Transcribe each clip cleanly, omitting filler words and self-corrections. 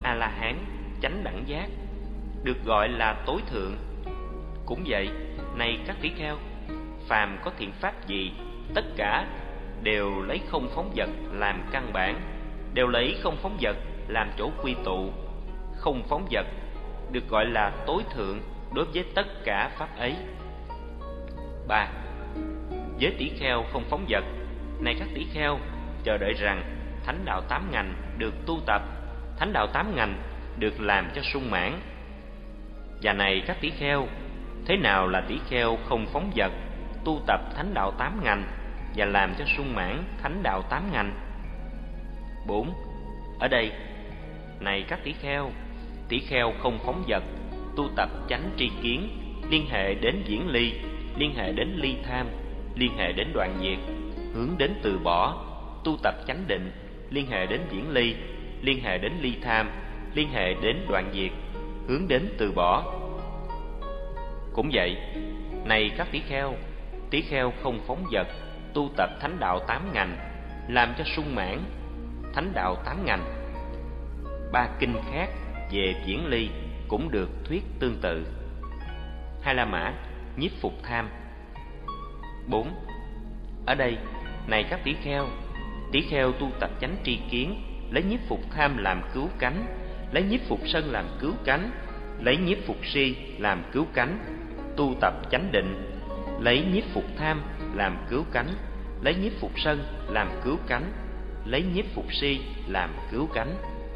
A-la-hán, chánh đẳng giác, được gọi là tối thượng. Cũng vậy, này các tỷ kheo, phàm có thiện pháp gì, tất cả đều lấy không phóng dật làm căn bản, đều lấy không phóng dật làm chỗ quy tụ. Không phóng dật được gọi là tối thượng đối với tất cả pháp ấy. 3. Với tỷ kheo không phóng dật, này các tỷ kheo, chờ đợi rằng thánh đạo 8 ngành được tu tập, thánh đạo 8 ngành được làm cho sung mãn. Và này các tỷ kheo, thế nào là tỷ kheo không phóng dật, tu tập thánh đạo 8 ngành và làm cho sung mãn thánh đạo 8 ngành? 4. Ở đây, này các tỷ kheo không phóng dật, tu tập chánh tri kiến, liên hệ đến viễn ly, liên hệ đến ly tham, liên hệ đến đoạn diệt, hướng đến từ bỏ, tu tập chánh định, liên hệ đến viễn ly, liên hệ đến ly tham, liên hệ đến đoạn diệt, hướng đến từ bỏ. Cũng vậy, này các tỷ kheo không phóng dật, tu tập thánh đạo 8 ngành, làm cho sung mãn thánh đạo 8 ngành. 3 kinh khác về viễn ly cũng được thuyết tương tự. Hai La Mã, nhiếp phục tham. 4. Ở đây, này các tỷ kheo tu tập chánh tri kiến, lấy nhiếp phục tham làm cứu cánh, lấy nhiếp phục sân làm cứu cánh, lấy nhiếp phục si làm cứu cánh, tu tập chánh định, lấy nhiếp phục tham làm cứu cánh, lấy nhiếp phục sân làm cứu cánh, lấy nhiếp phục si làm cứu cánh.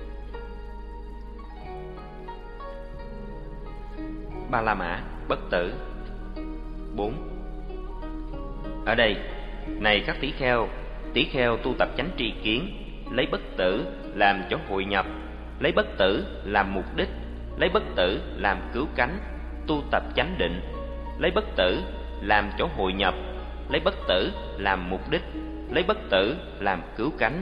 Ba La Mã, bất tử. 4. Ở đây, này các tỷ kheo tu tập chánh tri kiến, lấy bất tử làm chỗ hội nhập, lấy bất tử làm mục đích, lấy bất tử làm cứu cánh, tu tập chánh định, lấy bất tử làm chỗ hội nhập, lấy bất tử làm mục đích, lấy bất tử làm cứu cánh.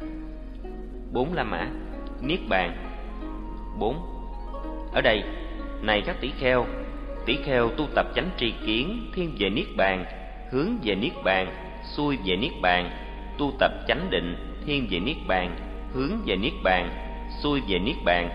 4 La Mã, niết bàn. 4. Ở đây, này các tỷ kheo tu tập chánh tri kiến, thiên về niết bàn, hướng về niết bàn, xuôi về niết bàn, tu tập chánh định, thiên về niết bàn, hướng về niết bàn, xuôi về niết bàn.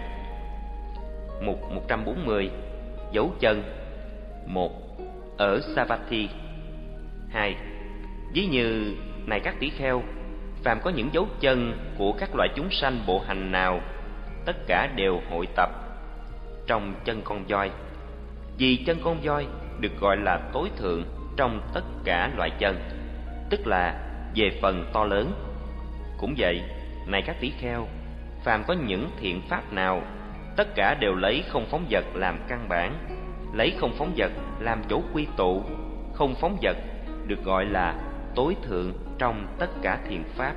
Mục 140, dấu chân. 1. Ở Savatthi. 2. Ví như, này các tỷ kheo, phàm có những dấu chân của các loại chúng sanh bộ hành nào, tất cả đều hội tập trong chân con voi. Vì chân con voi được gọi là tối thượng trong tất cả loại chân, tức là về phần to lớn. Cũng vậy, này các tỷ kheo, phàm có những thiện pháp nào, tất cả đều lấy không phóng dật làm căn bản, lấy không phóng dật làm chỗ quy tụ. Không phóng dật được gọi là tối thượng trong tất cả thiện pháp.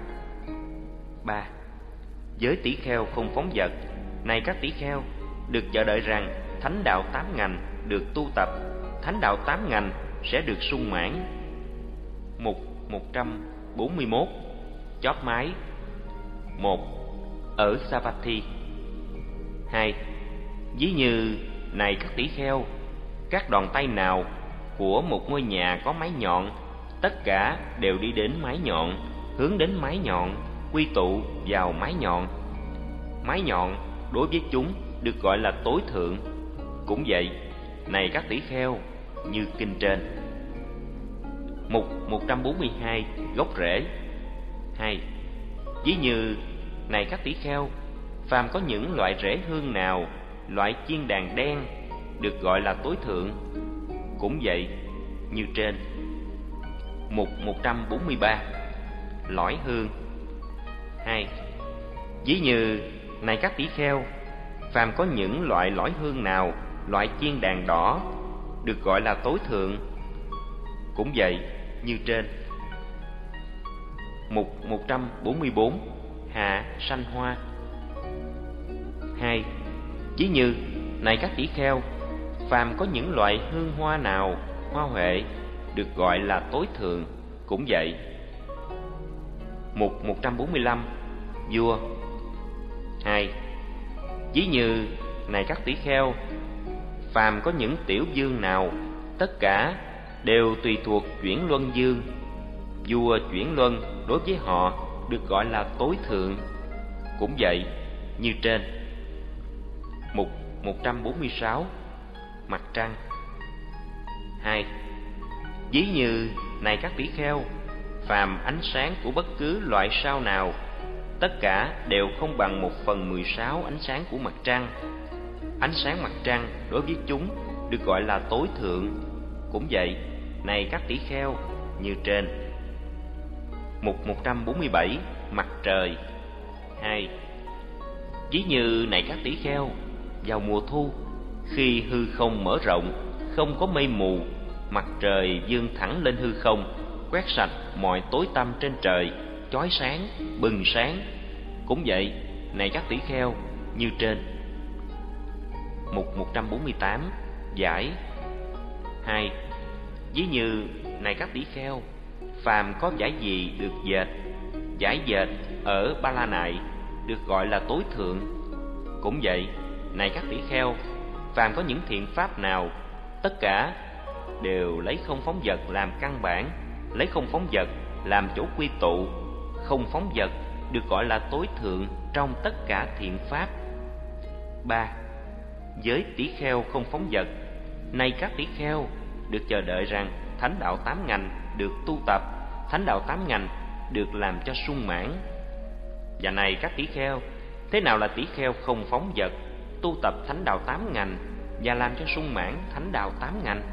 3. Với tỷ kheo không phóng dật, này các tỷ kheo, được chờ đợi rằng thánh đạo 8 ngành được tu tập, thánh đạo 8 ngành sẽ được sung mãn. Mục 141, chóp mái. 1. Ở Savatthi. 2. Ví như, này các tỷ kheo, các đòn tay nào của một ngôi nhà có mái nhọn, tất cả đều đi đến mái nhọn, hướng đến mái nhọn, quy tụ vào mái nhọn. Mái nhọn đối với chúng được gọi là tối thượng. Cũng vậy, này các tỷ kheo, như kinh trên. Mục 142, gốc rễ. 2. Ví như, này các tỷ kheo, phàm có những loại rễ hương nào, loại chiên đàn đen, được gọi là tối thượng. Cũng vậy, như trên. Mục 143, lõi hương. 2. Ví như, này các tỷ kheo, phàm có những loại lõi hương nào, loại chiên đàn đỏ, được gọi là tối thượng. Cũng vậy, như trên. Mục 144, hạ sanh hoa. 2. Ví như, này các tỷ kheo, phàm có những loại hương hoa nào, hoa huệ, được gọi là tối thượng. Cũng vậy. Mục 145, vua. 2. Ví như, này các tỷ kheo, phàm có những tiểu dương nào, tất cả đều tùy thuộc chuyển luân dương. Vua chuyển luân đối với họ được gọi là tối thượng. Cũng vậy, như trên. Mục 146 Mặt trăng. 2. Ví như này các tỷ kheo, phàm ánh sáng của bất cứ loại sao nào, tất cả đều không bằng 1/16 ánh sáng của mặt trăng. Ánh sáng mặt trăng đối với chúng được gọi là tối thượng. Cũng vậy, này các tỷ kheo, như trên. Mục 147 Mặt trời. 2. Ví như này các tỷ kheo, vào mùa thu, khi hư không mở rộng, không có mây mù, mặt trời vươn thẳng lên hư không, quét sạch mọi tối tăm trên trời, chói sáng, bừng sáng. Cũng vậy, này các tỷ kheo, như trên. Mục 148 Giải. 2. Ví như này các tỷ kheo, phàm có vải gì được dệt, vải dệt ở Ba La Nại được gọi là tối thượng. Cũng vậy, này các tỷ kheo, phàm có những thiện pháp nào, tất cả đều lấy không phóng vật làm căn bản, lấy không phóng vật làm chỗ quy tụ. Không phóng vật được gọi là tối thượng trong tất cả thiện pháp. 3. Với tỷ kheo không phóng vật, nay các tỷ kheo được chờ đợi rằng thánh đạo 8 ngành được tu tập, thánh đạo 8 ngành được làm cho sung mãn. Và này các tỷ kheo, thế nào là tỷ kheo không phóng vật, tu tập thánh đạo 8 ngành và làm cho sung mãn thánh đạo 8 ngành?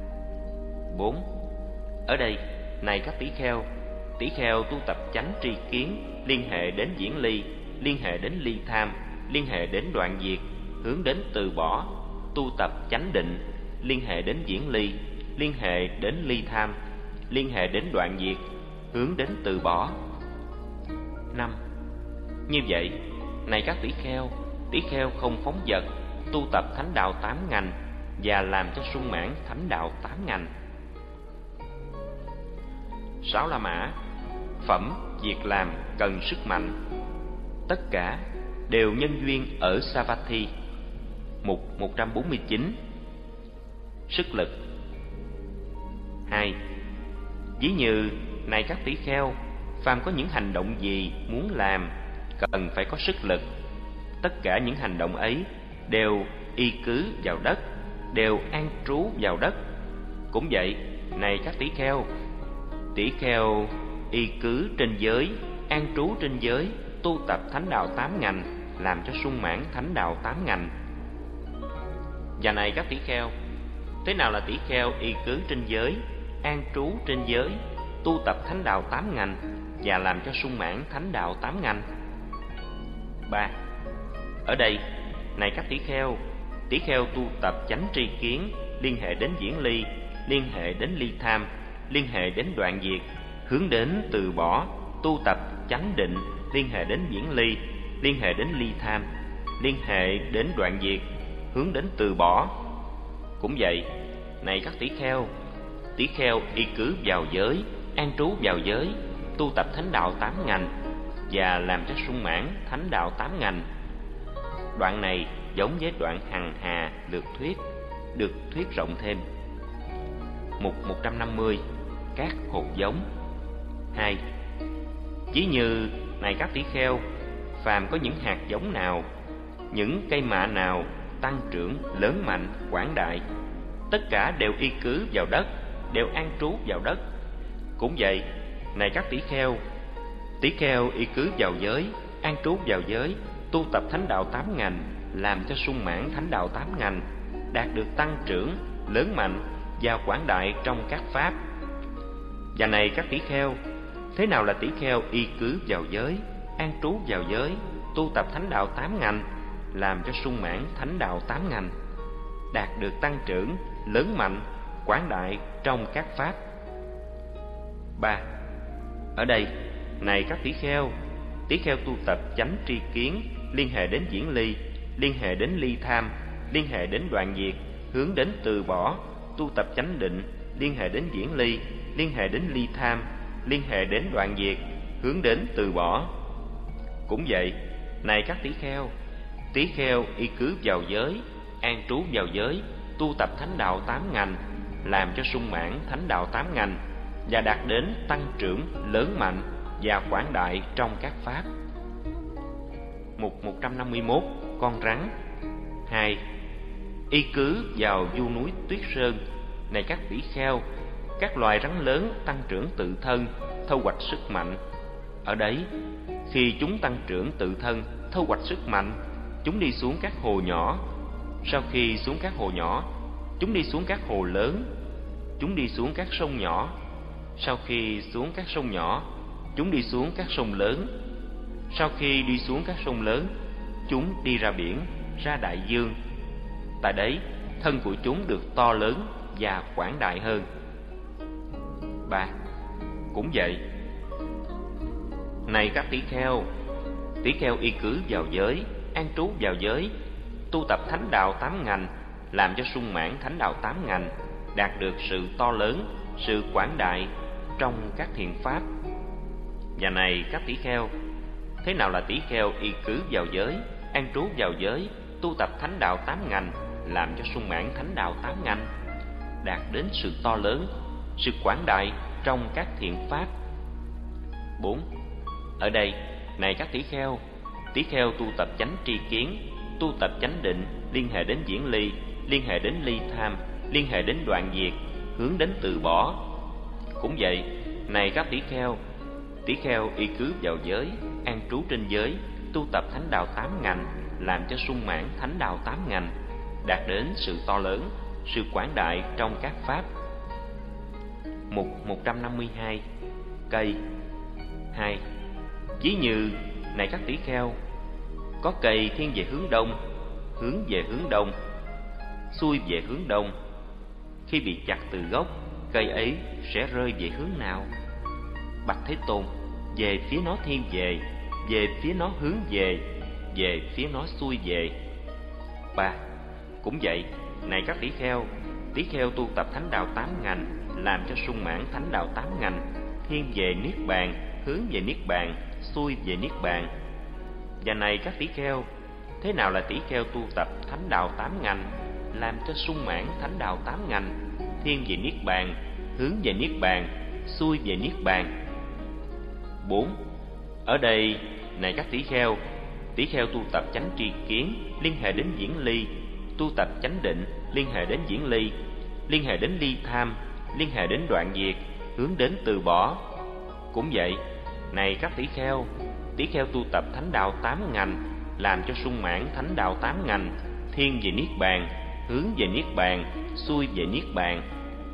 4. Ở đây, này các tỷ kheo tu tập chánh tri kiến, liên hệ đến diễn ly, liên hệ đến ly tham, liên hệ đến đoạn diệt, hướng đến từ bỏ, tu tập chánh định, liên hệ đến diễn ly, liên hệ đến ly tham, liên hệ đến đoạn diệt, hướng đến từ bỏ. 5. Như vậy, này các tỷ kheo không phóng vật, tu tập thánh đạo 8 ngành và làm cho sung mãn thánh đạo 8 ngành. 6 La Mã. Phẩm việc làm cần sức mạnh. Tất cả đều nhân duyên ở Savatthi. Mục 149 Sức lực. 2. Ví như này các tỷ kheo, phàm có những hành động gì muốn làm, cần phải có sức lực. Tất cả những hành động ấy đều y cứ vào đất, đều an trú vào đất. Cũng vậy, này các tỷ kheo y cứ trên giới, an trú trên giới, tu tập thánh đạo 8 ngành, làm cho sung mãn thánh đạo 8 ngành. Và này các tỷ kheo, thế nào là tỷ kheo y cứ trên giới, an trú trên giới, tu tập thánh đạo 8 ngành và làm cho sung mãn thánh đạo 8 ngành? 3. Ở đây, này các tỷ kheo tu tập chánh tri kiến, liên hệ đến diễn ly, liên hệ đến ly tham, liên hệ đến đoạn diệt, hướng đến từ bỏ, tu tập chánh định, liên hệ đến diễn ly, liên hệ đến ly tham, liên hệ đến đoạn diệt, hướng đến từ bỏ. Cũng vậy, này các tỷ kheo y cứ vào giới, an trú vào giới, tu tập thánh đạo 8 ngành và làm cho sung mãn thánh đạo 8 ngành. Đoạn này giống với đoạn hằng hà lược thuyết, được thuyết rộng thêm. Mục 150 Các hột giống. 2. Ví như này các tỷ kheo, phàm có những hạt giống nào, những cây mạ nào tăng trưởng lớn mạnh quảng đại, tất cả đều y cứ vào đất, đều an trú vào đất. Cũng vậy, này các tỷ kheo y cứ vào giới, an trú vào giới, tu tập thánh đạo 8 ngành, làm cho sung mãn thánh đạo 8 ngành, đạt được tăng trưởng lớn mạnh và quảng đại trong các pháp. Và này các tỷ kheo, thế nào là tỷ kheo y cứ vào giới, an trú vào giới, tu tập thánh đạo 8 ngành, làm cho sung mãn thánh đạo 8 ngành, đạt được tăng trưởng lớn mạnh quảng đại trong các pháp? 3. Ở đây, này các tỷ kheo tu tập chánh tri kiến, liên hệ đến diễn ly, liên hệ đến ly tham, liên hệ đến đoạn diệt, hướng đến từ bỏ, tu tập chánh định, liên hệ đến diễn ly, liên hệ đến ly tham, liên hệ đến đoạn diệt, hướng đến từ bỏ. Cũng vậy, này các tỷ kheo y cứ vào giới, an trú vào giới, tu tập thánh đạo 8 ngành, làm cho sung mãn thánh đạo 8 ngành và đạt đến tăng trưởng lớn mạnh và quảng đại trong các pháp. Mục 151 Con rắn. 2. Y cứ vào vu núi Tuyết Sơn, này các tỷ kheo, các loài rắn lớn tăng trưởng tự thân, thu hoạch sức mạnh. Ở đấy, khi chúng tăng trưởng tự thân, thu hoạch sức mạnh, chúng đi xuống các hồ nhỏ. Sau khi xuống các hồ nhỏ, chúng đi xuống các hồ lớn. Chúng đi xuống các sông nhỏ. Sau khi xuống các sông nhỏ, chúng đi xuống các sông lớn. Sau khi đi xuống các sông lớn, chúng đi ra biển, ra đại dương. Tại đấy, thân của chúng được to lớn và quảng đại hơn. 3. Cũng vậy, này các tỷ kheo y cứ vào giới, an trú vào giới, tu tập thánh đạo 8 ngành, làm cho sung mãn thánh đạo 8 ngành, đạt được sự to lớn, sự quảng đại trong các thiện pháp. Và này các tỷ kheo, thế nào là tỷ kheo y cứ vào giới, an trú vào giới, tu tập thánh đạo 8 ngành, làm cho sung mãn thánh đạo 8 ngành, đạt đến sự to lớn, sự quảng đại trong các thiện pháp? 4. Ở đây, này các tỷ kheo tu tập chánh tri kiến, tu tập chánh định, liên hệ đến diễn ly, liên hệ đến ly tham, liên hệ đến đoạn diệt, hướng đến từ bỏ. Cũng vậy, này các tỷ kheo y cứ vào giới, an trú trên giới, tu tập thánh đạo 8 ngành, làm cho sung mãn thánh đạo 8 ngành, đạt đến sự to lớn, sự quảng đại trong các pháp. Mục 152. Cây. 2. Ví như, này các tỷ kheo, có cây thiên về hướng đông, hướng về hướng đông, xuôi về hướng đông. Khi bị chặt từ gốc, cây ấy sẽ rơi về hướng nào? Bạch Thế Tôn, về phía nó thiên về phía nó hướng về phía nó xuôi về. 3. Cũng vậy, này các tỷ kheo tu tập thánh đạo 8 ngành, làm cho sung mãn thánh đạo 8 ngành, thiên về niết bàn, hướng về niết bàn, xuôi về niết bàn. Và này các tỷ kheo, thế nào là tỷ kheo tu tập thánh đạo 8 ngành, làm cho sung mãn thánh đạo 8 ngành, thiên về niết bàn, hướng về niết bàn, xuôi về niết bàn? 4. Ở đây, này các tỷ kheo tu tập chánh tri kiến, liên hệ đến diễn ly, tu tập chánh định, liên hệ đến diễn ly, liên hệ đến ly tham, liên hệ đến đoạn diệt, hướng đến từ bỏ. Cũng vậy, này các tỷ kheo tu tập thánh đạo 8 ngành, làm cho sung mãn thánh đạo 8 ngành, thiên về niết bàn, hướng về niết bàn, xuôi về niết bàn.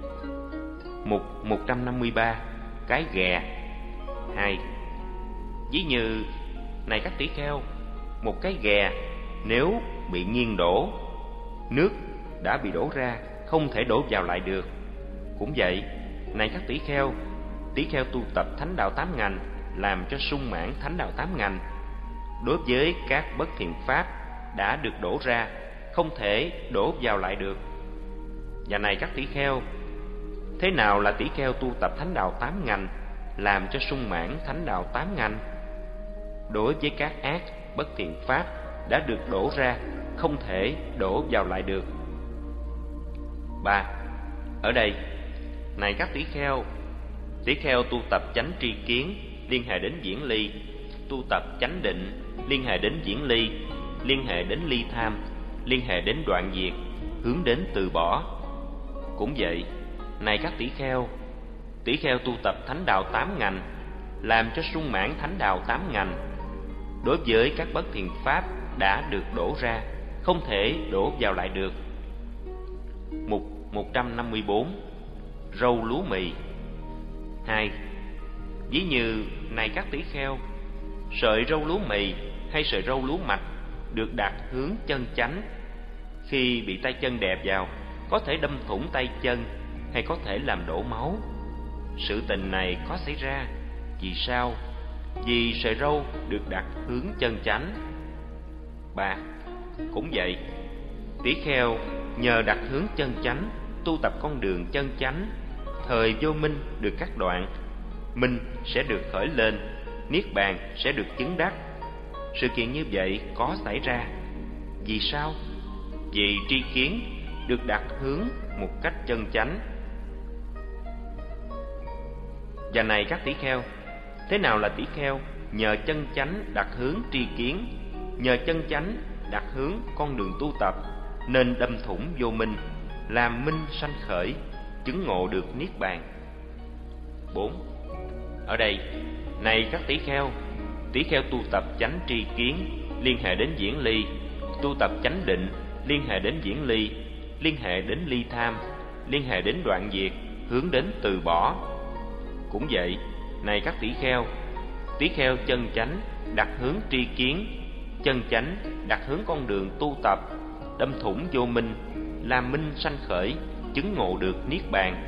Mục 153. Cái ghè. 2. Ví như, này các tỷ kheo, một cái ghè nếu bị nghiêng đổ, nước đã bị đổ ra, không thể đổ vào lại được. Cũng vậy, này các tỷ kheo tu tập thánh đạo 8 ngành, làm cho sung mãn thánh đạo 8 ngành. Đối với các bất thiện pháp đã được đổ ra, không thể đổ vào lại được. Và này các tỷ kheo, thế nào là tỷ kheo tu tập thánh đạo 8 ngành, làm cho sung mãn thánh đạo 8 ngành? Đối với các ác bất thiện pháp đã được đổ ra, không thể đổ vào lại được. 3. Ở đây, này các tỷ kheo tu tập chánh tri kiến, liên hệ đến diễn ly, tu tập chánh định, liên hệ đến diễn ly, liên hệ đến ly tham, liên hệ đến đoạn diệt, hướng đến từ bỏ. Cũng vậy, này các tỷ kheo tu tập thánh đạo 8 ngành, làm cho sung mãn thánh đạo 8 ngành. Đối với các bất thiện pháp đã được đổ ra, không thể đổ vào lại được. Mục 154. Râu lúa mì. 2. Ví như, này các tỷ kheo, sợi râu lúa mì hay sợi râu lúa mạch được đặt hướng chân chánh. Khi bị tay chân đè vào, có thể đâm thủng tay chân hay có thể làm đổ máu. Sự tình này có xảy ra vì sao? Vì sợi râu được đặt hướng chân chánh. 3. Cũng vậy, tỷ kheo nhờ đặt hướng chân chánh, tu tập con đường chân chánh, thời vô minh được cắt đoạn, minh sẽ được khởi lên, niết bàn sẽ được chứng đắc. Sự kiện như vậy có xảy ra vì sao? Vì tri kiến được đặt hướng một cách chân chánh. Và này các tỷ kheo, thế nào là tỷ kheo nhờ chân chánh đặt hướng tri kiến, nhờ chân chánh đặt hướng con đường tu tập, nên đâm thủng vô minh, làm minh sanh khởi, chứng ngộ được niết bàn. 4. Ở đây, này các tỷ kheo tu tập chánh tri kiến, liên hệ đến diễn ly, tu tập chánh định, liên hệ đến diễn ly, liên hệ đến ly tham, liên hệ đến đoạn diệt, hướng đến từ bỏ. Cũng vậy, này các tỷ kheo chân chánh đặt hướng tri kiến, chân chánh đặt hướng con đường tu tập, đâm thủng vô minh, làm minh sanh khởi, chứng ngộ được niết bàn.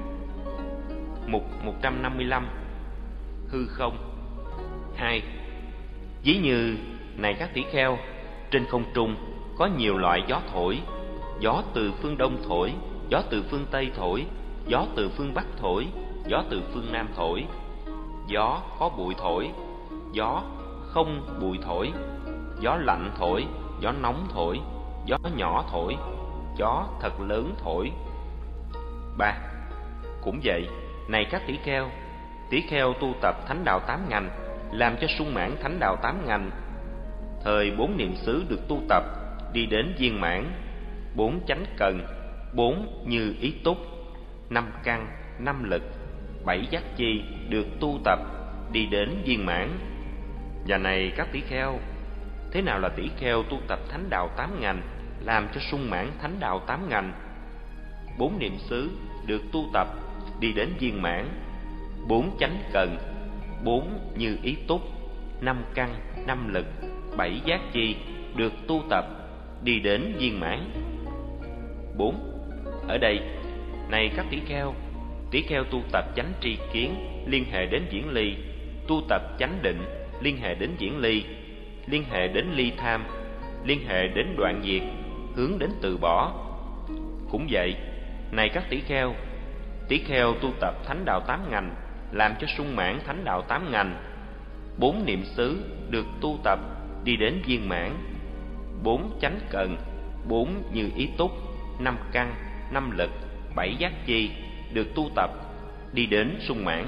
Mục 155. Hư không. 2. Ví như, này các tỷ kheo, trên không trung có nhiều loại gió thổi, gió từ phương đông thổi, gió từ phương tây thổi, gió từ phương bắc thổi, gió từ phương nam thổi, gió có bụi thổi, gió không bụi thổi, gió lạnh thổi, gió nóng thổi, gió nhỏ thổi, gió thật lớn thổi. 3. Cũng vậy, này các tỷ kheo tu tập thánh đạo 8 ngành, làm cho sung mãn thánh đạo 8 ngành. Thời 4 niệm xứ được tu tập, đi đến viên mãn. 4 chánh cần, 4 như ý túc, 5 căn, 5 lực, 7 giác chi được tu tập, đi đến viên mãn. Và này các tỷ kheo, thế nào là tỷ kheo tu tập thánh đạo 8 ngành, làm cho sung mãn thánh đạo 8 ngành? 4 niệm xứ được tu tập, đi đến viên mãn. 4 chánh cần, 4 như ý túc, 5 căn, 5 lực, 7 giác chi được tu tập, đi đến viên mãn. 4. Ở đây, này các tỷ kheo tu tập chánh tri kiến, liên hệ đến diễn ly, tu tập chánh định, liên hệ đến diễn ly, liên hệ đến ly tham, liên hệ đến đoạn diệt, hướng đến từ bỏ. Cũng vậy, này các tỷ kheo tu tập thánh đạo 8 ngành, làm cho sung mãn thánh đạo 8 ngành. 4 niệm xứ được tu tập, đi đến viên mãn. 4 chánh cần, 4 như ý túc, 5 căn, 5 lực, 7 giác chi được tu tập, đi đến sung mãn.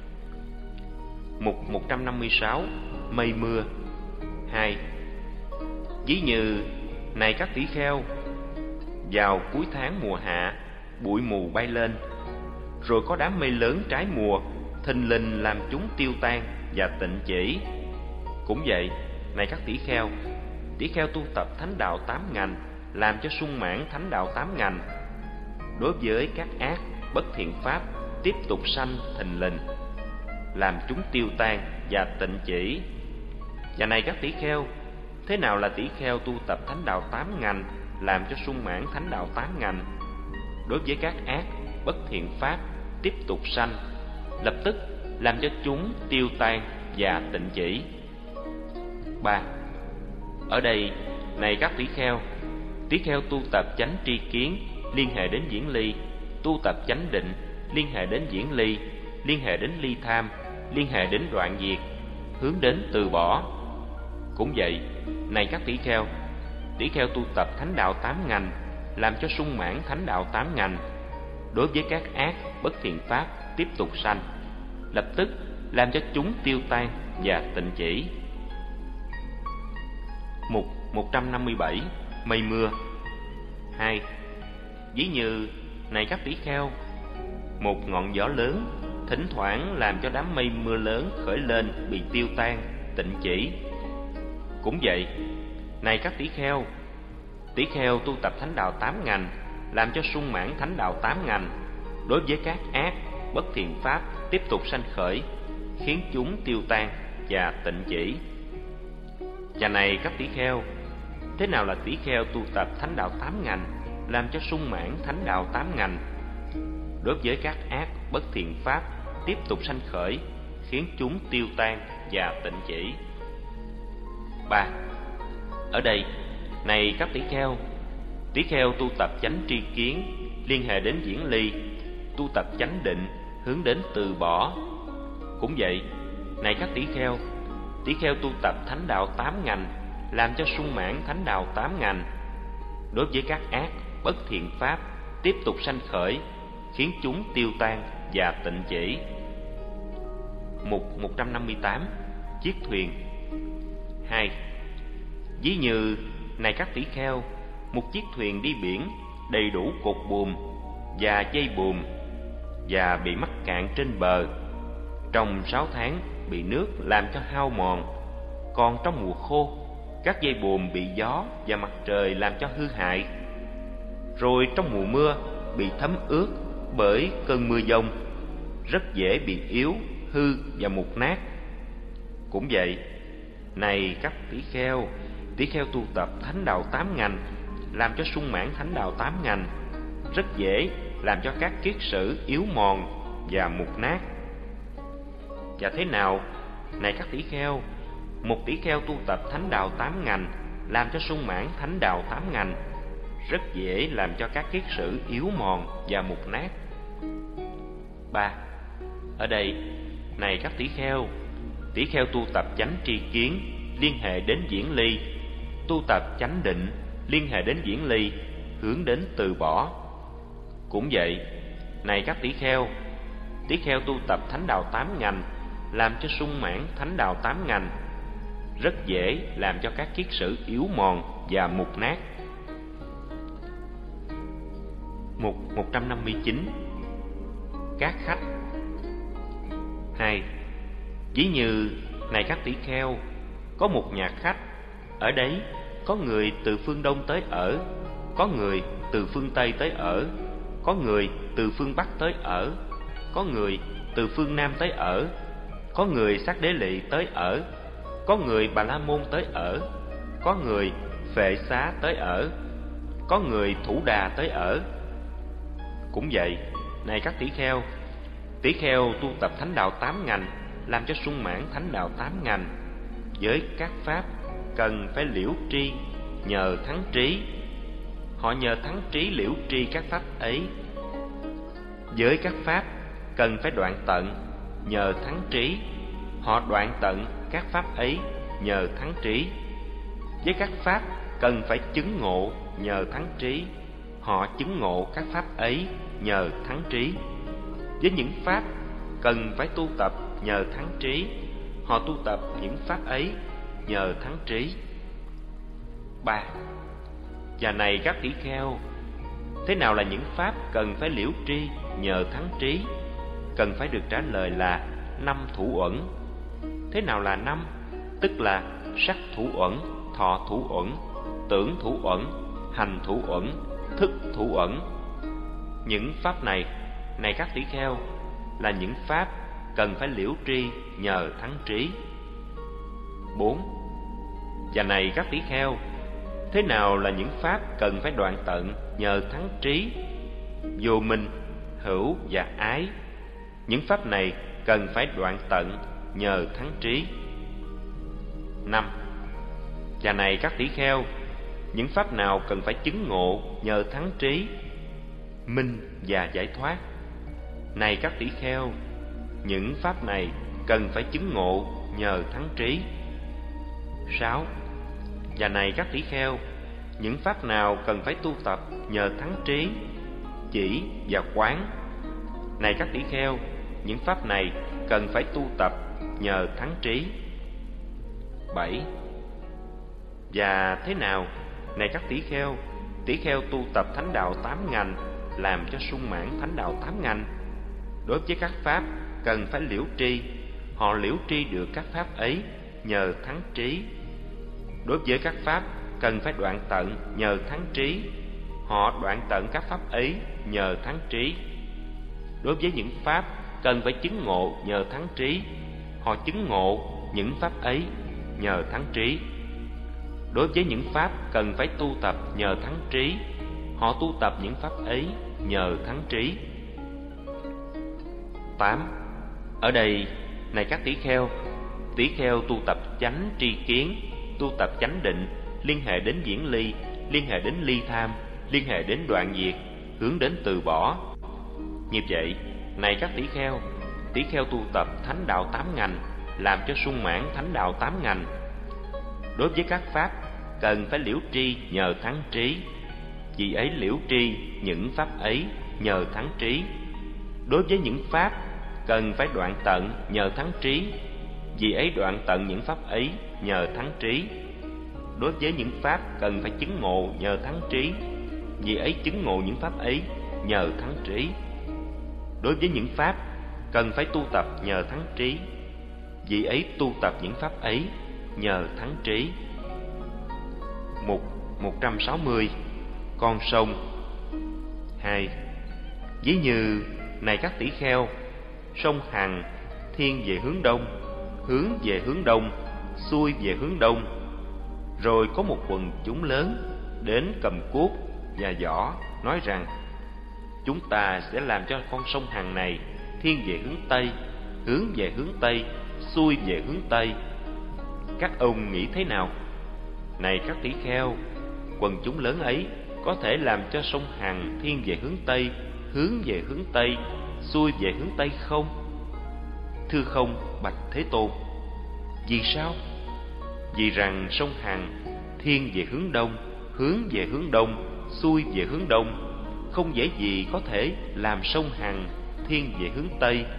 Mục 156. Mây mưa. 2. Ví như, này các tỷ kheo, vào cuối tháng mùa hạ, bụi mù bay lên, rồi có đám mây lớn trái mùa, thình lình làm chúng tiêu tan và tịnh chỉ. Cũng vậy, này các tỷ kheo tu tập thánh đạo 8 ngành, làm cho sung mãn thánh đạo 8 ngành. Đối với các ác, bất thiện pháp, tiếp tục sanh thình lình, làm chúng tiêu tan và tịnh chỉ. Và này các tỷ kheo, thế nào là tỷ kheo tu tập thánh đạo 8 ngành, làm cho sung mãn thánh đạo 8 ngành? Đối với các ác, bất thiện pháp, tiếp tục sanh, lập tức làm cho chúng tiêu tan và tịnh chỉ. 3. Ở đây, này các tỷ kheo tu tập chánh tri kiến, liên hệ đến diễn ly, tu tập chánh định, liên hệ đến diễn ly, liên hệ đến ly tham, liên hệ đến đoạn diệt, hướng đến từ bỏ. Cũng vậy, này các tỷ kheo tu tập thánh đạo 8 ngành, làm cho sung mãn thánh đạo 8 ngành. Đối với các ác, bất thiện pháp, tiếp tục sanh, lập tức làm cho chúng tiêu tan và tịnh chỉ. Mục 157. Mây mưa. 2. Ví như, này các tỷ kheo, một ngọn gió lớn thỉnh thoảng làm cho đám mây mưa lớn khởi lên bị tiêu tan, tịnh chỉ. Cũng vậy, này các tỷ kheo tu tập thánh đạo 8 ngành, làm cho sung mãn thánh đạo 8 ngành. Đối với các ác, bất thiện pháp, tiếp tục sanh khởi, khiến chúng tiêu tan và tịnh chỉ. Và này các tỷ kheo, thế nào là tỷ kheo tu tập thánh đạo 8 ngành, làm cho sung mãn thánh đạo 8 ngành? Đối với các ác, bất thiện pháp, tiếp tục sanh khởi, khiến chúng tiêu tan và tịnh chỉ. 3. Ở đây, này các tỷ kheo tu tập chánh tri kiến, liên hệ đến diễn ly, tu tập chánh định, hướng đến từ bỏ. Cũng vậy, này các tỷ kheo tu tập thánh đạo 8 ngành, làm cho sung mãn thánh đạo 8 ngành. Đối với các ác, bất thiện pháp, tiếp tục sanh khởi, khiến chúng tiêu tan và tịnh chỉ. Mục 158. Chiếc thuyền. 2. Ví như, này các tỷ kheo, một chiếc thuyền đi biển đầy đủ cột buồm và dây buồm và bị mắc cạn trên bờ. Trong 6 tháng bị nước làm cho hao mòn, còn trong mùa khô các dây buồm bị gió và mặt trời làm cho hư hại. Rồi trong mùa mưa bị thấm ướt bởi cơn mưa giông, rất dễ bị yếu, hư và mục nát. Cũng vậy, này các tỷ kheo tu tập thánh đạo 8 ngành, làm cho sung mãn thánh đạo 8 ngành, rất dễ làm cho các kiết sử yếu mòn và mục nát. Và thế nào, này các tỷ kheo, một tỷ kheo tu tập thánh đạo 8 ngành, làm cho sung mãn thánh đạo 8 ngành, rất dễ làm cho các kiết sử yếu mòn và mục nát. 3. Ở đây, này các tỷ kheo tu tập chánh tri kiến, liên hệ đến diễn ly, tu tập chánh định, liên hệ đến diễn ly, hướng đến từ bỏ. Cũng vậy, này các tỷ kheo tu tập thánh đạo 8 ngành, làm cho sung mãn thánh đạo 8 ngành, rất dễ làm cho các kiết sử yếu mòn và mục nát. Mục 159. Các khách. 2. Ví như, này các tỷ kheo, có một nhà khách, ở đấy có người từ phương Đông tới ở, có người từ phương Tây tới ở, có người từ phương Bắc tới ở, có người từ phương Nam tới ở, có người Sắc Đế Lị tới ở, có người Bà La Môn tới ở, có người Phệ Xá tới ở, có người Thủ Đà tới ở. Cũng vậy, này các tỷ kheo tu tập thánh đạo 8 ngành, làm cho sung mãn thánh đạo 8 ngành, với các pháp cần phải liễu tri nhờ thắng trí. Họ nhờ thắng trí liễu tri các pháp ấy. Với các pháp cần phải đoạn tận nhờ thắng trí, họ đoạn tận các pháp ấy nhờ thắng trí. Với các pháp cần phải chứng ngộ nhờ thắng trí, họ chứng ngộ các pháp ấy nhờ thắng trí. Với những pháp cần phải tu tập nhờ thắng trí, họ tu tập những pháp ấy nhờ thắng trí. 3. Và này các tỷ kheo, thế nào là những pháp cần phải liễu tri nhờ thắng trí? Cần phải được trả lời là 5 thủ uẩn. Thế nào là 5? Tức là sắc thủ uẩn, thọ thủ uẩn, tưởng thủ uẩn, hành thủ uẩn, thức thủ uẩn. Những pháp này, này các tỷ kheo, là những pháp cần phải liễu tri nhờ thắng trí. 4. Và này các tỷ kheo, thế nào là những pháp cần phải đoạn tận nhờ thắng trí? Vô minh, hữu và ái. Những pháp này cần phải đoạn tận nhờ thắng trí. 5. Và này các tỷ kheo, những pháp nào cần phải chứng ngộ nhờ thắng trí? Minh và giải thoát. Này các tỷ kheo, những pháp này cần phải chứng ngộ nhờ thắng trí. 6. Và này các tỷ kheo, những pháp nào cần phải tu tập nhờ thắng trí? Chỉ và quán. Này các tỷ kheo, những pháp này cần phải tu tập nhờ thắng trí. 7. Và thế nào, này các tỷ kheo tu tập thánh đạo 8 ngành, làm cho sung mãn thánh đạo 8 ngành? Đối với các pháp cần phải liễu tri, họ liễu tri được các pháp ấy nhờ thắng trí. Đối với các pháp cần phải đoạn tận nhờ thắng trí, họ đoạn tận các pháp ấy nhờ thắng trí. Đối với những pháp cần phải chứng ngộ nhờ thắng trí, họ chứng ngộ những pháp ấy nhờ thắng trí. Đối với những pháp cần phải tu tập nhờ thắng trí, họ tu tập những pháp ấy nhờ thắng trí. 8. Ở đây, này các tỷ kheo tu tập chánh tri kiến, tu tập chánh định, liên hệ đến diễn ly, liên hệ đến ly tham, liên hệ đến đoạn diệt, hướng đến từ bỏ. Như vậy, này các tỷ kheo tu tập thánh đạo 8 ngành, làm cho sung mãn thánh đạo 8 ngành. Đối với các pháp cần phải liễu tri nhờ thắng trí, vì ấy liễu tri những pháp ấy nhờ thắng trí. Đối với những pháp cần phải đoạn tận nhờ thắng trí, vì ấy đoạn tận những pháp ấy nhờ thắng trí. đối với những pháp cần phải chứng ngộ nhờ thắng trí, vì ấy chứng ngộ những pháp ấy nhờ thắng trí. Đối với những pháp cần phải tu tập nhờ thắng trí, vì ấy tu tập những pháp ấy nhờ thắng trí. Mục 160. Con sông. 2. Ví như này các tỷ kheo, sông Hằng thiên về hướng đông, xuôi về hướng đông. Rồi có một quần chúng lớn đến cầm cuốc và giỏ, nói rằng: chúng ta sẽ làm cho con sông Hằng này thiên về hướng Tây, xuôi về hướng Tây. Các ông nghĩ thế nào? Này các tỷ kheo, quần chúng lớn ấy có thể làm cho sông Hằng thiên về hướng Tây, xuôi về hướng Tây không? Thưa không, bạch Thế Tôn. Vì sao? Vì rằng sông Hằng thiên về hướng đông, xuôi về hướng đông, không dễ gì có thể làm sông Hằng thiên về hướng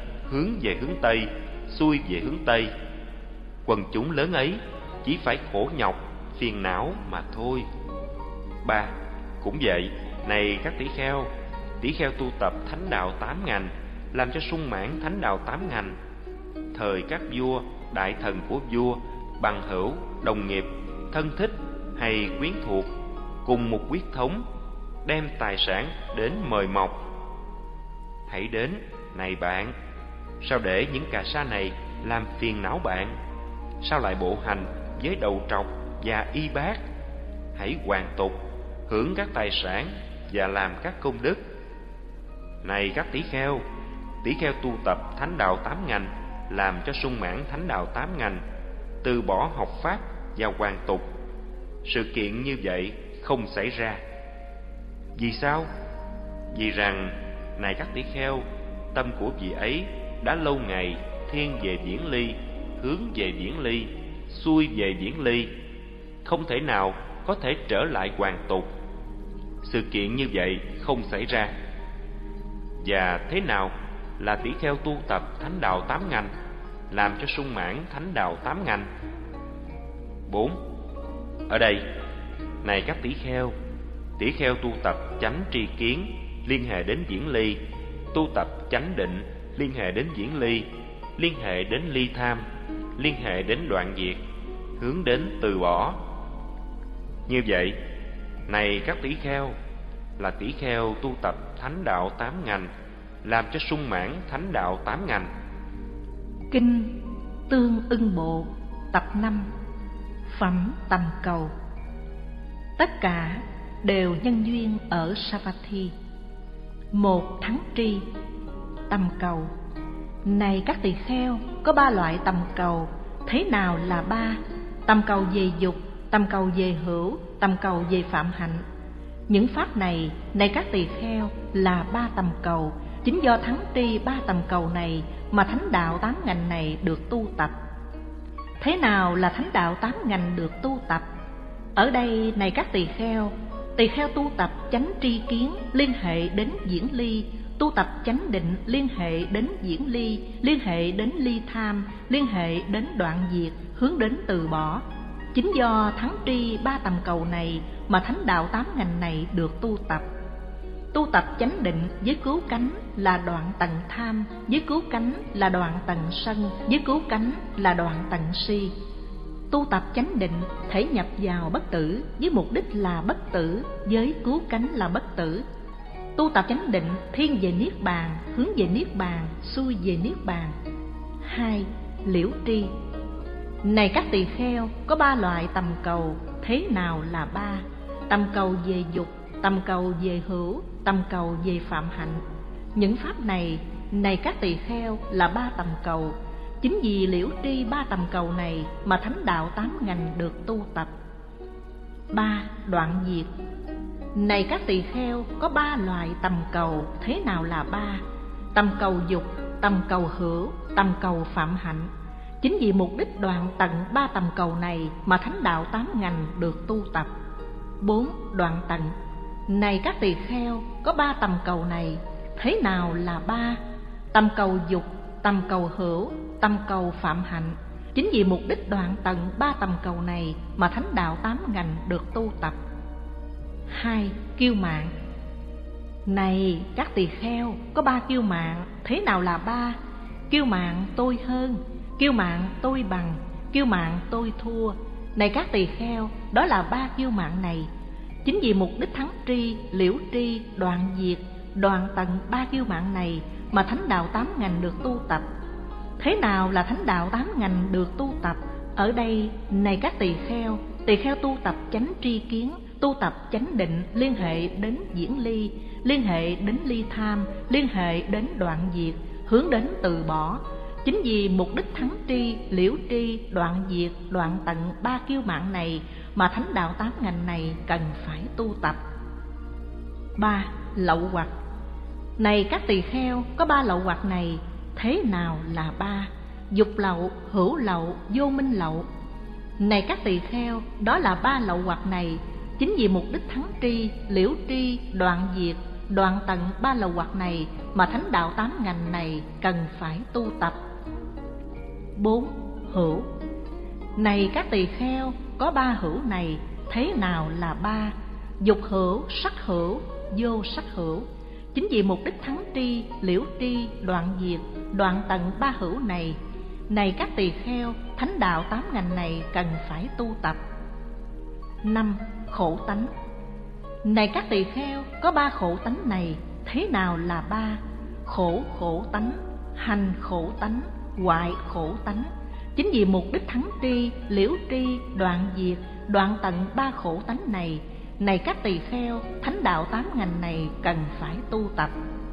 Tây, xuôi về hướng Tây. Quần chúng lớn ấy chỉ phải khổ nhọc, phiền não mà thôi. 3. Cũng vậy, này các tỷ kheo tu tập thánh đạo 8 ngành, làm cho sung mãn thánh đạo 8 ngành. Thời các vua, đại thần của vua, bằng hữu, đồng nghiệp, thân thích hay quyến thuộc cùng một quyết thống đem tài sản đến mời mọc. Hãy đến, này bạn, sao để những cà sa này làm phiền não bạn? Sao lại bộ hành với đầu trọc và y bát? Hãy hoàn tục, hưởng các tài sản và làm các công đức. Này các tỷ kheo tu tập thánh đạo 8 ngành, làm cho sung mãn thánh đạo 8 ngành, từ bỏ học pháp và hoàn tục. Sự kiện như vậy không xảy ra. Vì sao? Vì rằng, này các tỷ kheo, tâm của vị ấy đã lâu ngày thiên về viễn ly, hướng về viễn ly, xuôi về viễn ly, không thể nào có thể trở lại hoàn tục. Sự kiện như vậy không xảy ra. Và thế nào là tỷ kheo tu tập thánh đạo 8 ngành, làm cho sung mãn thánh đạo 8 ngành? 4. Ở đây, này các tỷ kheo tu tập chánh tri kiến, liên hệ đến viễn ly, tu tập chánh định, liên hệ đến viễn ly, liên hệ đến ly tham, liên hệ đến đoạn diệt, hướng đến từ bỏ. Như vậy, này các tỷ kheo, là tỷ kheo tu tập thánh đạo 8 ngành, làm cho sung mãn thánh đạo 8 ngành. Kinh Tương Ưng Bộ tập 5. Phẩm Tầm Cầu. Tất cả đều nhân duyên ở Savatthi. 1. Thắng tri. Tầm cầu. Này các tỳ kheo, có 3 loại tầm cầu. Thế nào là 3? Tầm cầu về dục, tầm cầu về hữu, tầm cầu về phạm hạnh. Những pháp này, này các tỳ kheo, là 3 tầm cầu. Chính do thắng tri 3 tầm cầu này mà thánh đạo 8 ngành này được tu tập. Thế nào là thánh đạo 8 ngành được tu tập? Ở đây, này các tỳ kheo tu tập chánh tri kiến, liên hệ đến viễn ly, tu tập chánh định, liên hệ đến viễn ly, liên hệ đến ly tham, liên hệ đến đoạn diệt, hướng đến từ bỏ. Chính do thắng tri 3 tầm cầu này mà thánh đạo 8 ngành này được tu tập. Tu tập chánh định với cứu cánh là đoạn tận tham, với cứu cánh là đoạn tận sân, với cứu cánh là đoạn tận si. Tu tập chánh định thể nhập vào bất tử với mục đích là bất tử, với cứu cánh là bất tử. Tu tập chánh định thiên về niết bàn, hướng về niết bàn, xuôi về niết bàn. 2. Liễu tri. Này các tỳ kheo, có 3 loại tầm cầu. Thế nào là 3? Tầm cầu về dục, tầm cầu về hữu, tầm cầu về phạm hạnh. Những pháp này, này các tỳ kheo, là 3 tầm cầu. Chính vì liễu tri 3 tầm cầu này mà thánh đạo 8 ngành được tu tập. 3. Đoạn diệt. Này các tỳ kheo, có 3 loại tầm cầu. Thế nào là 3? Tầm cầu dục, tầm cầu hữu, tầm cầu phạm hạnh. Chính vì mục đích đoạn tận 3 tầm cầu này mà thánh đạo 8 ngành được tu tập. 4. Đoạn tận. Này các tỳ kheo, có 3 tầm cầu này. Thế nào là 3? Tầm cầu dục, tầm cầu hữu, tầm cầu phạm hạnh. Chính vì mục đích đoạn tận 3 tầm cầu này mà thánh đạo 8 ngành được tu tập. 2. Kiêu mạn. Này các tỳ kheo, có 3 kiêu mạn, thế nào là 3? Kiêu mạn tôi hơn, kiêu mạn tôi bằng, kiêu mạn tôi thua. Này các tỳ kheo, đó là 3 kiêu mạn này. Chính vì mục đích thắng tri, liễu tri, đoạn diệt, đoạn tận 3 kiêu mạn này mà thánh đạo 8 ngành được tu tập. Thế nào là thánh đạo 8 ngành được tu tập? Ở đây, này các tỳ kheo tu tập chánh tri kiến, tu tập chánh định liên hệ đến diễn ly, liên hệ đến ly tham, liên hệ đến đoạn diệt, hướng đến từ bỏ. Chính vì mục đích thắng tri, liễu tri, đoạn diệt, đoạn tận 3 kiêu mạn này mà thánh đạo 8 ngành này cần phải tu tập. 3. Lậu hoặc. Này các tỳ kheo, có 3 lậu hoặc này, thế nào là 3? Dục lậu, hữu lậu, vô minh lậu. Này các tỳ kheo, đó là 3 lậu hoặc này. Chính vì mục đích thắng tri, liễu tri, đoạn diệt, đoạn tận 3 lậu hoặc này mà thánh đạo 8 ngành này cần phải tu tập. 4. Hữu. Này các tỳ kheo, có 3 hữu này, thế nào là 3? Dục hữu, sắc hữu, vô sắc hữu. Chính vì mục đích thắng tri, liễu tri, đoạn diệt, đoạn tận 3 hữu này, này các tỳ kheo, thánh đạo 8 ngành này cần phải tu tập. 5. Khổ tánh. Này các tỳ kheo, có 3 khổ tánh này, thế nào là 3? Khổ khổ tánh, hành khổ tánh, hoại khổ tánh. Chính vì mục đích thắng tri, liễu tri, đoạn diệt, đoạn tận 3 khổ tánh này, này các tỳ kheo, thánh đạo 8 ngành này cần phải tu tập.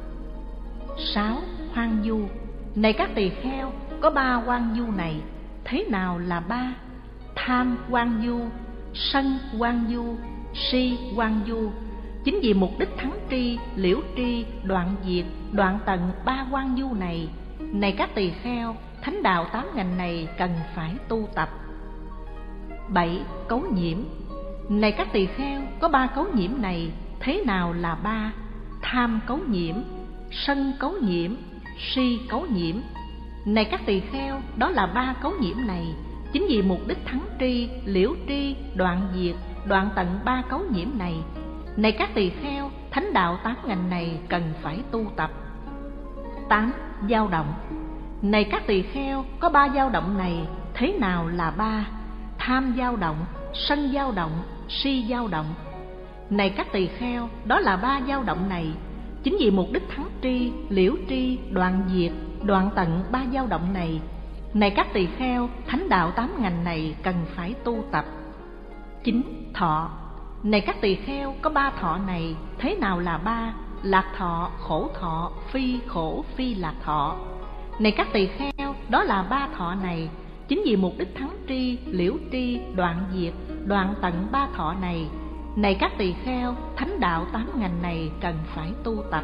6. Hoang du. Này các tỳ kheo, có 3 hoang du này, thế nào là 3? Tham hoang du, sân hoang du, si hoang du. Chính vì mục đích thắng tri, liễu tri, đoạn diệt, đoạn tận 3 hoang du này, này các tỳ kheo, thánh đạo 8 ngành này cần phải tu tập. 7. Cấu nhiễm. Này các tỳ kheo, có 3 cấu nhiễm này, thế nào là 3? Tham cấu nhiễm, sân cấu nhiễm, si cấu nhiễm. Này các tỳ kheo, đó là 3 cấu nhiễm này. Chính vì mục đích thắng tri, liễu tri, đoạn diệt, đoạn tận 3 cấu nhiễm này, này các tỳ kheo, thánh đạo 8 ngành này cần phải tu tập. 8. Dao động. Này các tỳ kheo, có 3 dao động này, thế nào là 3? Tham dao động, sân dao động, si dao động. Này các tỳ kheo, đó là 3 dao động này. Chính vì mục đích thắng tri, liễu tri, đoạn diệt, đoạn tận 3 dao động này, này các tỳ kheo, thánh đạo 8 ngành này cần phải tu tập. 9. Thọ. Này các tỳ kheo, có 3 thọ này, thế nào là 3? Lạc thọ, khổ thọ, phi khổ phi lạc thọ. Này các tỳ kheo, đó là 3 thọ này. Chính vì mục đích thắng tri, liễu tri, đoạn diệt, đoạn tận 3 thọ này, này các tỳ kheo, thánh đạo 8 ngành này cần phải tu tập.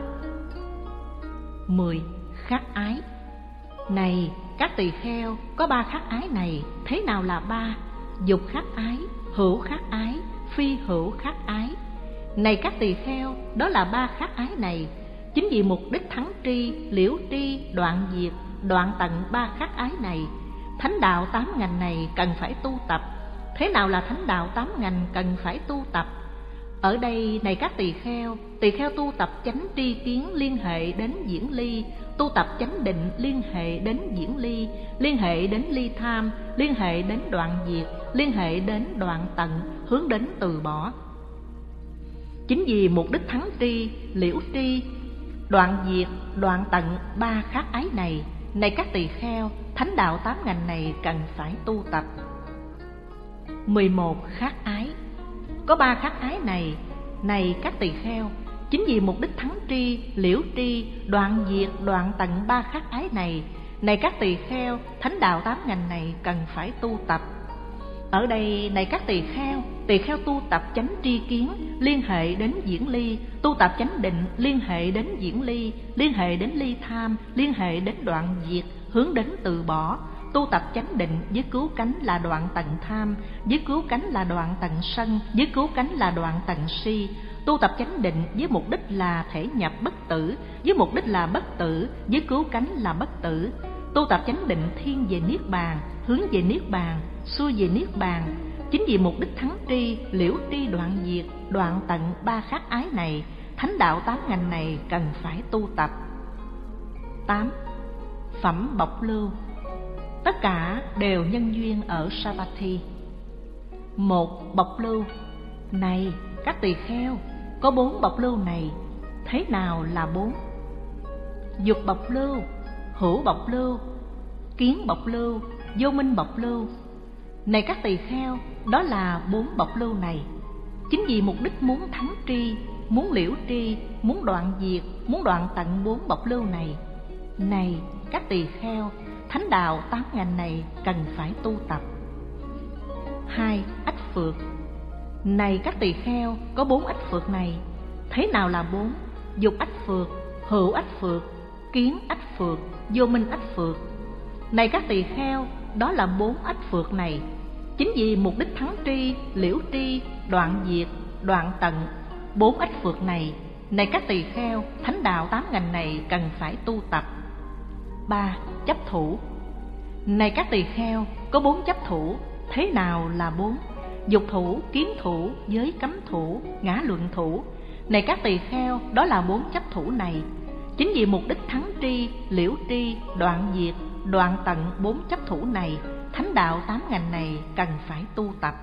10. Khát ái. Này các tỳ kheo, có 3 khát ái này, thế nào là 3? Dục khát ái, hữu khát ái, phi hữu khát ái. Này các tỳ kheo, đó là 3 khát ái này. Chính vì mục đích thắng tri, liễu tri, đoạn diệt, đoạn tận 3 khát ái này, thánh đạo 8 ngành này cần phải tu tập. Thế nào là thánh đạo 8 ngành cần phải tu tập? Ở đây, này các tỳ kheo tu tập chánh tri kiến liên hệ đến diễn ly, tu tập chánh định liên hệ đến diễn ly, liên hệ đến ly tham, liên hệ đến đoạn diệt, liên hệ đến đoạn tận, hướng đến từ bỏ. Chính vì mục đích thắng tri, liễu tri, đoạn diệt, đoạn tận 3 khát ái này, này các tỳ kheo, thánh đạo 8 ngành này cần phải tu tập. 11. Khát ái. Có 3 khát ái này, này các tỳ kheo, chính vì mục đích thắng tri, liễu tri, đoạn diệt, đoạn tận 3 khát ái này, này các tỳ kheo, thánh đạo 8 ngành này cần phải tu tập. Ở đây, này các tỳ kheo tu tập chánh tri kiến liên hệ đến diễn ly, tu tập chánh định liên hệ đến diễn ly, liên hệ đến ly tham, liên hệ đến đoạn diệt, hướng đến từ bỏ. Tu tập chánh định với cứu cánh là đoạn tận tham, với cứu cánh là đoạn tận sân, với cứu cánh là đoạn tận si. Tu tập chánh định với mục đích là thể nhập bất tử, với mục đích là bất tử, với cứu cánh là bất tử. Tu tập chánh định thiên về niết bàn, hướng về niết bàn, xuôi về niết bàn. Chính vì mục đích thắng tri, liễu tri đoạn diệt, đoạn tận ba khát ái này, thánh đạo 8 ngành này cần phải tu tập. 8. Phẩm bộc lưu. Tất cả đều nhân duyên ở Savatthi. 1. Bộc lưu. Này các tỳ kheo, có 4 bộc lưu này. Thế nào là 4? Dục bộc lưu, hữu bộc lưu, kiến bộc lưu, vô minh bộc lưu. Này các tỳ kheo, đó là 4 bộc lưu này. Chính vì mục đích muốn thắng tri, muốn liễu tri, muốn đoạn diệt, muốn đoạn tận 4 bộc lưu này. Này các tỳ kheo, thánh đạo 8 ngành này cần phải tu tập. 2. Ách phược. Này các tỳ kheo, có 4 ách phược này. Thế nào là 4? Dục ách phược, hữu ách phược, kiến ách phược, vô minh ách phược. Này các tỳ kheo, đó là 4 ách phược này. Chính vì mục đích thắng tri, liễu tri, đoạn diệt, đoạn tận 4 ách phược này. Này các tỳ kheo, thánh đạo 8 ngành này cần phải tu tập. 3. Chấp thủ. Này các tỳ kheo, có 4 chấp thủ. Thế nào là 4? Dục thủ, kiến thủ, giới cấm thủ, ngã luận thủ. Này các tỳ kheo, đó là 4 chấp thủ này. Chính vì mục đích thắng tri, liễu tri, đoạn diệt, đoạn tận 4 chấp thủ này, thánh đạo 8 ngành này cần phải tu tập.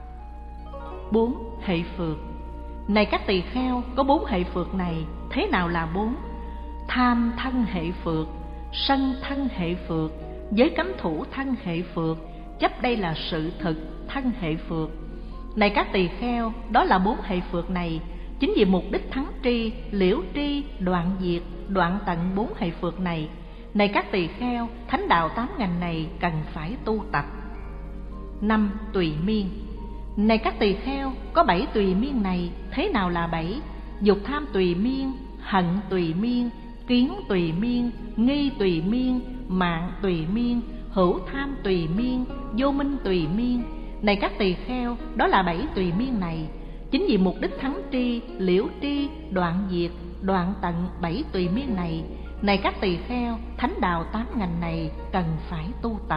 4. Hệ phược. Này các tỳ kheo, có 4 hệ phược này. Thế nào là 4? Tham thân hệ phược, sân thân hệ phược, giới cấm thủ thân hệ phược, chấp đây là sự thực thân hệ phược. Này các tỳ kheo, đó là 4 hệ phược này. Chính vì mục đích thắng tri, liễu tri, đoạn diệt, đoạn tận 4 hệ phược này. Này các tỳ kheo, thánh đạo 8 ngành này cần phải tu tập. 5. Tùy miên. Này các tỳ kheo, có 7 tùy miên này. Thế nào là 7? Dục tham tùy miên, hận tùy miên, kiến tùy miên, nghi tùy miên, mạng tùy miên, hữu tham tùy miên, vô minh tùy miên. Này các tỳ kheo, đó là 7 tùy miên này. Chính vì mục đích thắng tri, liễu tri, đoạn diệt, đoạn tận 7 tùy miên này. Này các tỳ kheo, thánh đạo 8 ngành này cần phải tu tập.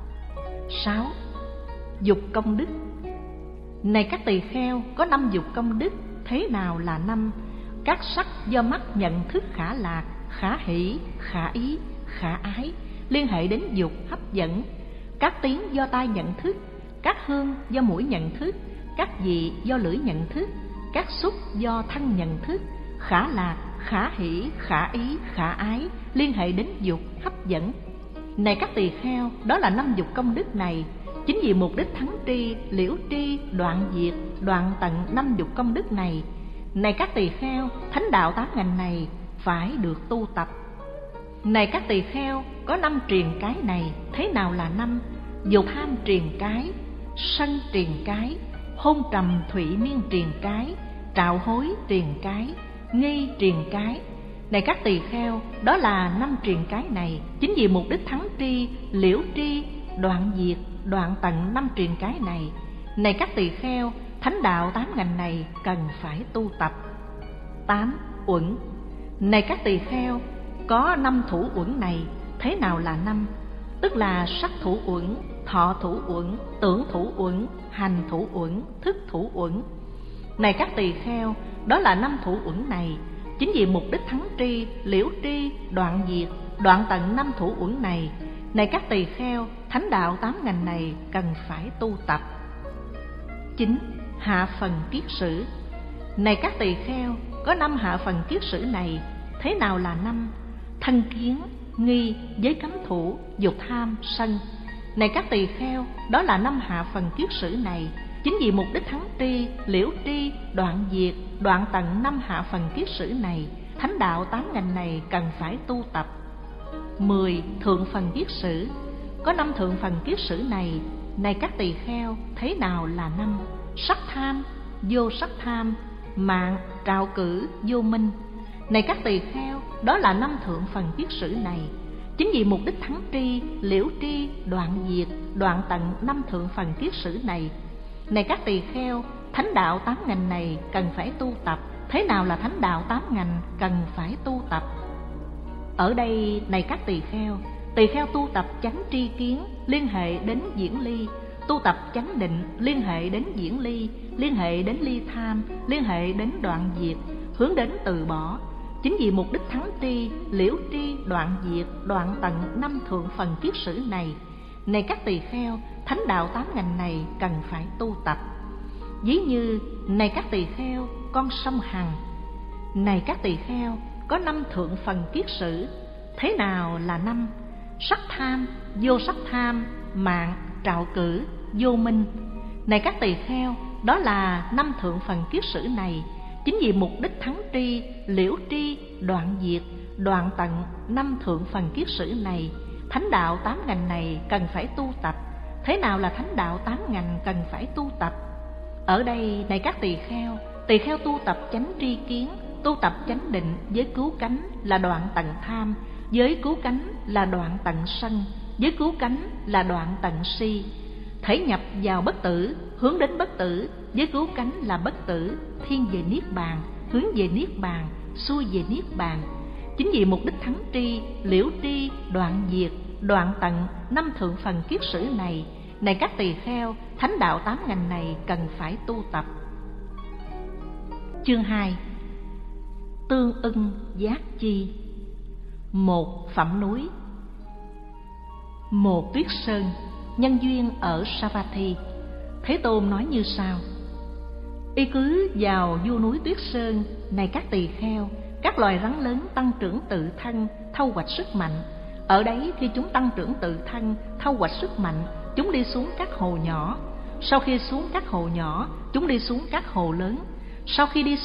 6. Dục công đức. Này các tỳ kheo, có 5 dục công đức. Thế nào là 5? Các sắc do mắt nhận thức khả lạc, khả hỷ, khả ý, khả ái, liên hệ đến dục hấp dẫn. Các tiếng do tai nhận thức, các hương do mũi nhận thức, các vị do lưỡi nhận thức, các xúc do thân nhận thức, khả lạc, khả hỷ, khả ý, khả ái, liên hệ đến dục hấp dẫn. Này các tỳ kheo, đó là 5 dục công đức này. Chính vì mục đích thắng tri, liễu tri, đoạn diệt, đoạn tận 5 dục công đức này. Này các tỳ kheo, thánh đạo 8 ngành này phải được tu tập. Này các tỳ kheo, có 5 triền cái này. Thế nào là 5? Dục tham triền cái, sân triền cái, hôn trầm thụy miên triền cái, trạo hối triền cái, nghi triền cái. Này các tỳ kheo, đó là 5 triền cái này. Chính vì mục đích thắng tri, liễu tri, đoạn diệt, đoạn tận 5 triền cái này. Này các tỳ kheo, thánh đạo 8 ngành này cần phải tu tập. 8. Uẩn. Này các tỳ kheo, có 5 thủ uẩn này. Thế nào là 5? Tức là sắc thủ uẩn, thọ thủ uẩn, tưởng thủ uẩn, hành thủ uẩn, thức thủ uẩn. Này các tỳ kheo, đó là 5 thủ uẩn này. Chính vì mục đích thắng tri, liễu tri, đoạn diệt, đoạn tận 5 thủ uẩn này. Này các tỳ kheo, thánh đạo 8 ngành này cần phải tu tập. 9. Hạ phần kiết sử. Này các tỳ kheo, có 5 hạ phần kiết sử này. Thế nào là 5? Thân kiến, nghi, giới cấm thủ, dục tham, sân. Này các tỳ kheo, đó là 5 hạ phần kiết sử này. Chính vì mục đích thắng tri, liễu tri, đoạn diệt, đoạn tận 5 hạ phần kiết sử này, thánh đạo 8 ngành này cần phải tu tập. 10. Thượng phần kiết sử. Có 5 thượng phần kiết sử này. Này các tỳ kheo, thế nào là 5? Sắc tham, vô sắc tham, mạng, trạo cử, vô minh. Này các tỳ kheo, đó là 5 thượng phần kiết sử này. Chính vì mục đích thắng tri, liễu tri, đoạn diệt, đoạn tận 5 thượng phần kiết sử này. Này các tỳ kheo, thánh đạo 8 ngành này cần phải tu tập. Thế nào là thánh đạo 8 ngành cần phải tu tập? Ở đây, này các tỳ kheo, Tỳ kheo tu tập chánh tri kiến, liên hệ đến diễn ly, tu tập chánh định, liên hệ đến diễn ly, liên hệ đến ly tham, liên hệ đến đoạn diệt, hướng đến từ bỏ. Chính vì mục đích thắng tri, liễu tri, đoạn diệt, đoạn tận 5 thượng phần kiết sử này, này các tỳ kheo, thánh đạo 8 ngành này cần phải tu tập. Ví như, này các tỳ kheo, con sông Hằng, này các tỳ kheo, có 5 thượng phần kiết sử. Thế nào là 5? Sắc tham, vô sắc tham, mạng, trạo cử, vô minh. Này các tỳ kheo, đó là 5 thượng phần kiết sử này. Chính vì mục đích thắng tri, liễu tri, đoạn diệt, đoạn tận 5 thượng phần kiết sử này, thánh đạo 8 ngành này cần phải tu tập. Thế nào là thánh đạo 8 ngành cần phải tu tập? Ở đây, này các tỳ kheo tu tập chánh tri kiến, tu tập chánh định với cứu cánh là đoạn tận tham, với cứu cánh là đoạn tận sân, với cứu cánh là đoạn tận si. Thể nhập vào bất tử, hướng đến bất tử, với cứu cánh là bất tử, thiên về niết bàn, hướng về niết bàn, xuôi về niết bàn. Chính vì mục đích thắng tri, liễu tri, đoạn diệt, đoạn tận 5 thượng phần kiết sử này, này các tỳ kheo, thánh đạo 8 ngành này cần phải tu tập. Chương 2. Tương ưng giác chi. Một phẩm núi. Một tuyết sơn, nhân duyên ở Savatthi. Thế Tôn nói như sau: y cứ vào vua núi Tuyết Sơn, này các tỳ kheo, các loài rắn lớn tăng trưởng tự thân, thâu hoạch sức mạnh. Ở đấy khi chúng tăng trưởng tự thân, thâu hoạch sức mạnh, chúng đi xuống các hồ nhỏ. Sau khi xuống các hồ nhỏ, chúng đi xuống các hồ lớn. Sau khi đi